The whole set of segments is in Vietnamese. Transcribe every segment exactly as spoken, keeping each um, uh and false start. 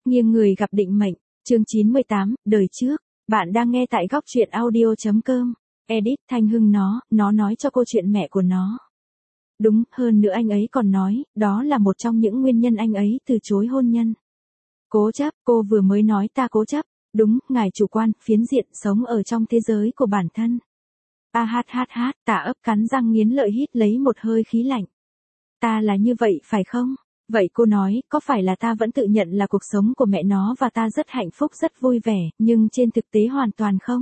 Nghiêng người gặp định mệnh, chương chín mươi tám, đời trước. Bạn đang nghe tại góc truyện audio.com. Edit Thanh Hưng nó, nó nói cho cô chuyện mẹ của nó. Đúng, hơn nữa anh ấy còn nói, đó là một trong những nguyên nhân anh ấy từ chối hôn nhân. Cố chấp, cô vừa mới nói ta cố chấp. Đúng, ngài chủ quan, phiến diện, sống ở trong thế giới của bản thân. A hát hát hát, Tạ Ấp cắn răng nghiến lợi hít lấy một hơi khí lạnh. Ta là như vậy phải không? Vậy cô nói, có phải là ta vẫn tự nhận là cuộc sống của mẹ nó và ta rất hạnh phúc rất vui vẻ, nhưng trên thực tế hoàn toàn không?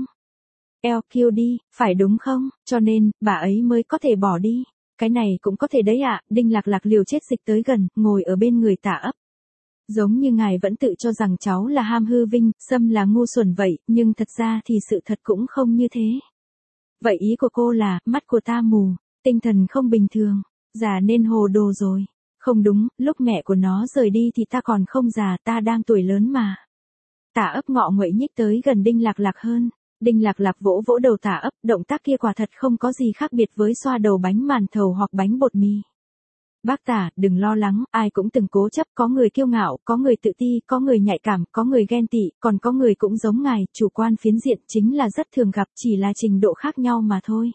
lờ quy đi, phải đúng không? Cho nên, bà ấy mới có thể bỏ đi. Cái này cũng có thể đấy ạ, à. Đinh Lạc Lạc liều chết dịch tới gần, ngồi ở bên người Tạ Ấp. Giống như ngài vẫn tự cho rằng cháu là ham hư vinh, Sâm là ngu xuẩn vậy, nhưng thật ra thì sự thật cũng không như thế. Vậy ý của cô là, mắt của ta mù, tinh thần không bình thường, già nên hồ đồ rồi. Không đúng, lúc mẹ của nó rời đi thì ta còn không già, ta đang tuổi lớn mà. Tạ Ấp ngọ nguậy nhích tới gần Đinh Lạc Lạc hơn. Đinh Lạc Lạc vỗ vỗ đầu Tạ Ấp, động tác kia quả thật không có gì khác biệt với xoa đầu bánh màn thầu hoặc bánh bột mì. Bác Tả, đừng lo lắng, ai cũng từng cố chấp, có người kiêu ngạo, có người tự ti, có người nhạy cảm, có người ghen tị, còn có người cũng giống ngài, chủ quan phiến diện chính là rất thường gặp, chỉ là trình độ khác nhau mà thôi.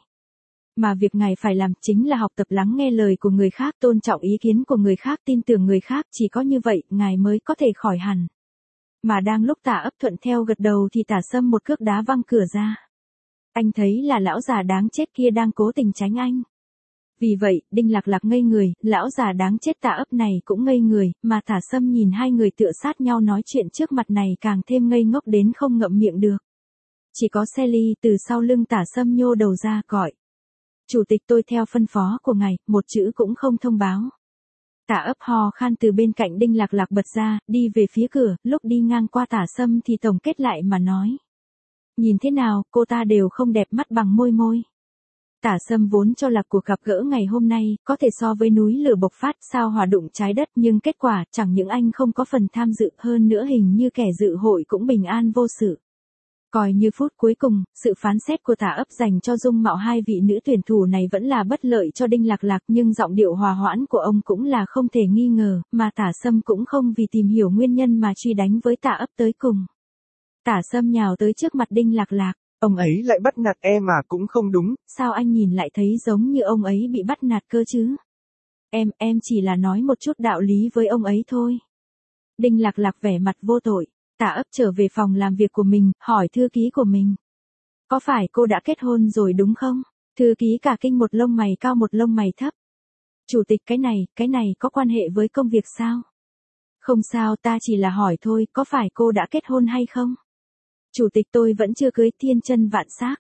Mà việc ngài phải làm chính là học tập lắng nghe lời của người khác, tôn trọng ý kiến của người khác, tin tưởng người khác, chỉ có như vậy, ngài mới có thể khỏi hẳn. Mà đang lúc Tạ Ấp thuận theo gật đầu thì Tả Sâm một cước đá văng cửa ra. Anh thấy là lão già đáng chết kia đang cố tình tránh anh. Vì vậy, Đinh Lạc Lạc ngây người, lão già đáng chết Tạ Ấp này cũng ngây người, mà Tả Sâm nhìn hai người tựa sát nhau nói chuyện trước mặt này càng thêm ngây ngốc đến không ngậm miệng được. Chỉ có Sally từ sau lưng Tả Sâm nhô đầu ra gọi. Chủ tịch tôi theo phân phó của ngài, một chữ cũng không thông báo. Tạ Ấp ho khan từ bên cạnh Đinh Lạc Lạc bật ra, đi về phía cửa, lúc đi ngang qua Tả Sâm thì tổng kết lại mà nói. Nhìn thế nào, cô ta đều không đẹp mắt bằng môi môi. Tả Sâm vốn cho là cuộc gặp gỡ ngày hôm nay, có thể so với núi lửa bộc phát, sao hỏa đụng trái đất, nhưng kết quả, chẳng những anh không có phần tham dự, hơn nữa hình như kẻ dự hội cũng bình an vô sự. Coi như phút cuối cùng, sự phán xét của Tả Ấp dành cho dung mạo hai vị nữ tuyển thủ này vẫn là bất lợi cho Đinh Lạc Lạc, nhưng giọng điệu hòa hoãn của ông cũng là không thể nghi ngờ, mà Tả Sâm cũng không vì tìm hiểu nguyên nhân mà truy đánh với Tạ Ấp tới cùng. Tả Sâm nhào tới trước mặt Đinh Lạc Lạc. Ông ấy lại bắt nạt em mà cũng không đúng. Sao anh nhìn lại thấy giống như ông ấy bị bắt nạt cơ chứ? Em, em chỉ là nói một chút đạo lý với ông ấy thôi. Đinh Lạc Lạc vẻ mặt vô tội. Tạ Ấp trở về phòng làm việc của mình, hỏi thư ký của mình. Có phải cô đã kết hôn rồi đúng không? Thư ký cả kinh, một lông mày cao một lông mày thấp. Chủ tịch, cái này, cái này có quan hệ với công việc sao? Không sao, ta chỉ là hỏi thôi, có phải cô đã kết hôn hay không? Chủ tịch, tôi vẫn chưa cưới, thiên chân vạn xác.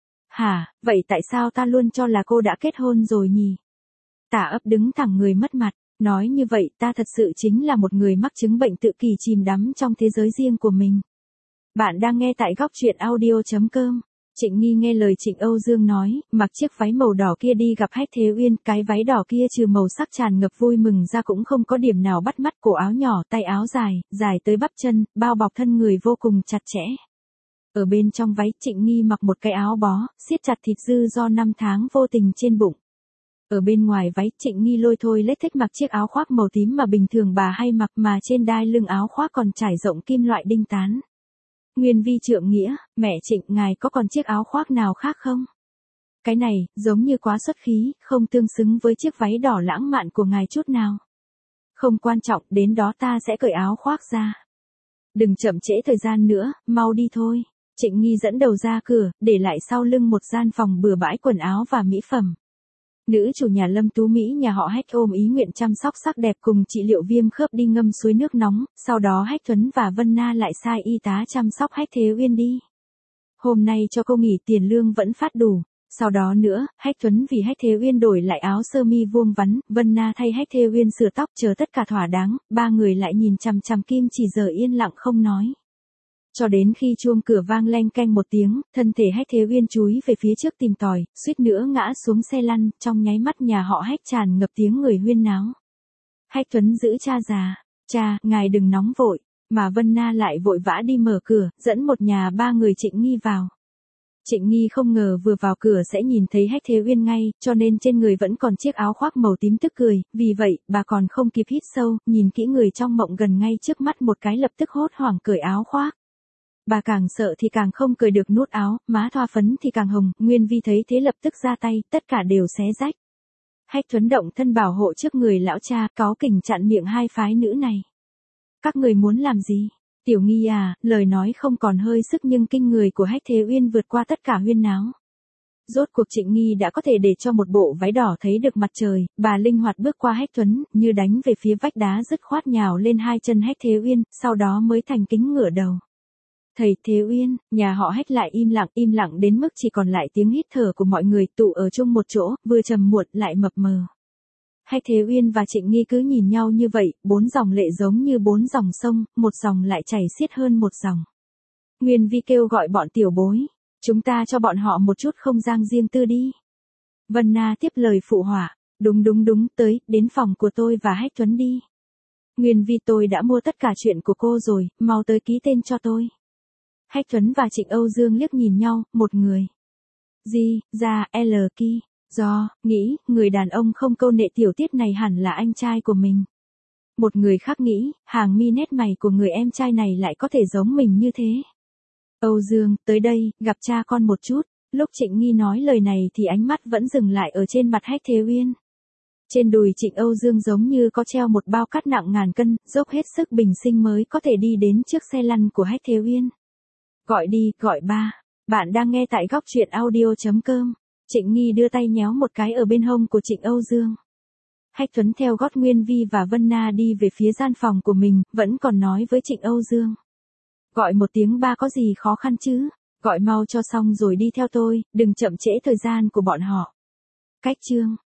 Hả, vậy tại sao ta luôn cho là cô đã kết hôn rồi nhỉ? Tạ Ấp đứng thẳng người mất mặt, nói như vậy ta thật sự chính là một người mắc chứng bệnh tự kỷ chìm đắm trong thế giới riêng của mình. Bạn đang nghe tại góc truyện audio.com. Trịnh Nghi nghe lời Trịnh Âu Dương nói, mặc chiếc váy màu đỏ kia đi gặp Hách Thế Uyên, cái váy đỏ kia trừ màu sắc tràn ngập vui mừng ra cũng không có điểm nào bắt mắt, cổ áo nhỏ, tay áo dài, dài tới bắp chân, bao bọc thân người vô cùng chặt chẽ. Ở bên trong váy, Trịnh Nghi mặc một cái áo bó, siết chặt thịt dư do năm tháng vô tình trên bụng. Ở bên ngoài váy, Trịnh Nghi lôi thôi lết thích mặc chiếc áo khoác màu tím mà bình thường bà hay mặc, mà trên đai lưng áo khoác còn trải rộng kim loại đinh tán. Nguyên vi trượng nghĩa, mẹ Trịnh, ngài có còn chiếc áo khoác nào khác không? Cái này, giống như quá xuất khí, không tương xứng với chiếc váy đỏ lãng mạn của ngài chút nào. Không quan trọng, đến đó ta sẽ cởi áo khoác ra. Đừng chậm trễ thời gian nữa, mau đi thôi. Trịnh Nghi dẫn đầu ra cửa, để lại sau lưng một gian phòng bừa bãi quần áo và mỹ phẩm. Nữ chủ nhà Lâm Tú Mỹ nhà họ Hách ôm ý nguyện chăm sóc sắc đẹp cùng trị liệu viêm khớp đi ngâm suối nước nóng, sau đó Hách Thuấn và Vân Na lại sai y tá chăm sóc Hách Thế Uyên đi. Hôm nay cho cô nghỉ, tiền lương vẫn phát đủ. Sau đó nữa, Hách Thuấn vì Hách Thế Uyên đổi lại áo sơ mi vuông vắn, Vân Na thay Hách Thế Uyên sửa tóc, chờ tất cả thỏa đáng, ba người lại nhìn chằm chằm Kim Chỉ giờ yên lặng không nói. Cho đến khi chuông cửa vang leng keng một tiếng, thân thể Hách Thế Uyên chúi về phía trước tìm tòi, suýt nữa ngã xuống xe lăn, trong nháy mắt nhà họ Hách tràn ngập tiếng người huyên náo. Hách Tuấn giữ cha già, cha, ngài đừng nóng vội, mà Vân Na lại vội vã đi mở cửa, dẫn một nhà ba người Trịnh Nghi vào. Trịnh Nghi không ngờ vừa vào cửa sẽ nhìn thấy Hách Thế Uyên ngay, cho nên trên người vẫn còn chiếc áo khoác màu tím tức cười, vì vậy, bà còn không kịp hít sâu, nhìn kỹ người trong mộng gần ngay trước mắt một cái lập tức hốt hoảng cởi áo khoác. Bà càng sợ thì càng không cởi được nút áo, má thoa phấn thì càng hồng, Nguyên Vi thấy thế lập tức ra tay, tất cả đều xé rách. Hách Thuấn động thân bảo hộ trước người lão cha, cáu kỉnh chặn miệng hai phái nữ này. Các người muốn làm gì? Tiểu Nghi à, lời nói không còn hơi sức nhưng kinh người của Hách Thế Uyên vượt qua tất cả huyên náo. Rốt cuộc Trịnh Nghi đã có thể để cho một bộ váy đỏ thấy được mặt trời, bà linh hoạt bước qua Hách Thuấn, như đánh về phía vách đá dứt khoát nhào lên hai chân Hách Thế Uyên, sau đó mới thành kính ngửa đầu. Thầy Thế Uyên, nhà họ Hách lại im lặng, im lặng đến mức chỉ còn lại tiếng hít thở của mọi người tụ ở chung một chỗ, vừa trầm muộn lại mập mờ. Hách Thế Uyên và Trịnh Nghi cứ nhìn nhau như vậy, bốn dòng lệ giống như bốn dòng sông, một dòng lại chảy xiết hơn một dòng. Nguyên Vi kêu gọi bọn tiểu bối, chúng ta cho bọn họ một chút không gian riêng tư đi. Vân Na tiếp lời phụ họa, đúng đúng đúng, tới, đến phòng của tôi và Hách Thuấn đi. Nguyên Vi tôi đã mua tất cả chuyện của cô rồi, mau tới ký tên cho tôi. Hách Thuấn và Trịnh Âu Dương liếc nhìn nhau, một người. Di, ra, L Ki. Do, nghĩ, người đàn ông không câu nệ tiểu tiết này hẳn là anh trai của mình. Một người khác nghĩ, hàng mi nét mày của người em trai này lại có thể giống mình như thế. Âu Dương, tới đây, gặp cha con một chút. Lúc Trịnh Nghi nói lời này thì ánh mắt vẫn dừng lại ở trên mặt Hách Thế Uyên. Trên đùi Trịnh Âu Dương giống như có treo một bao cát nặng ngàn cân, dốc hết sức bình sinh mới có thể đi đến trước xe lăn của Hách Thế Uyên. Gọi đi, gọi ba. Bạn đang nghe tại góc truyện audio chấm com. Trịnh Nghi đưa tay nhéo một cái ở bên hông của Trịnh Âu Dương. Hách Thuấn theo gót Nguyên Vi và Vân Na đi về phía gian phòng của mình, vẫn còn nói với Trịnh Âu Dương. Gọi một tiếng ba có gì khó khăn chứ, gọi mau cho xong rồi đi theo tôi, đừng chậm trễ thời gian của bọn họ. Cách chương.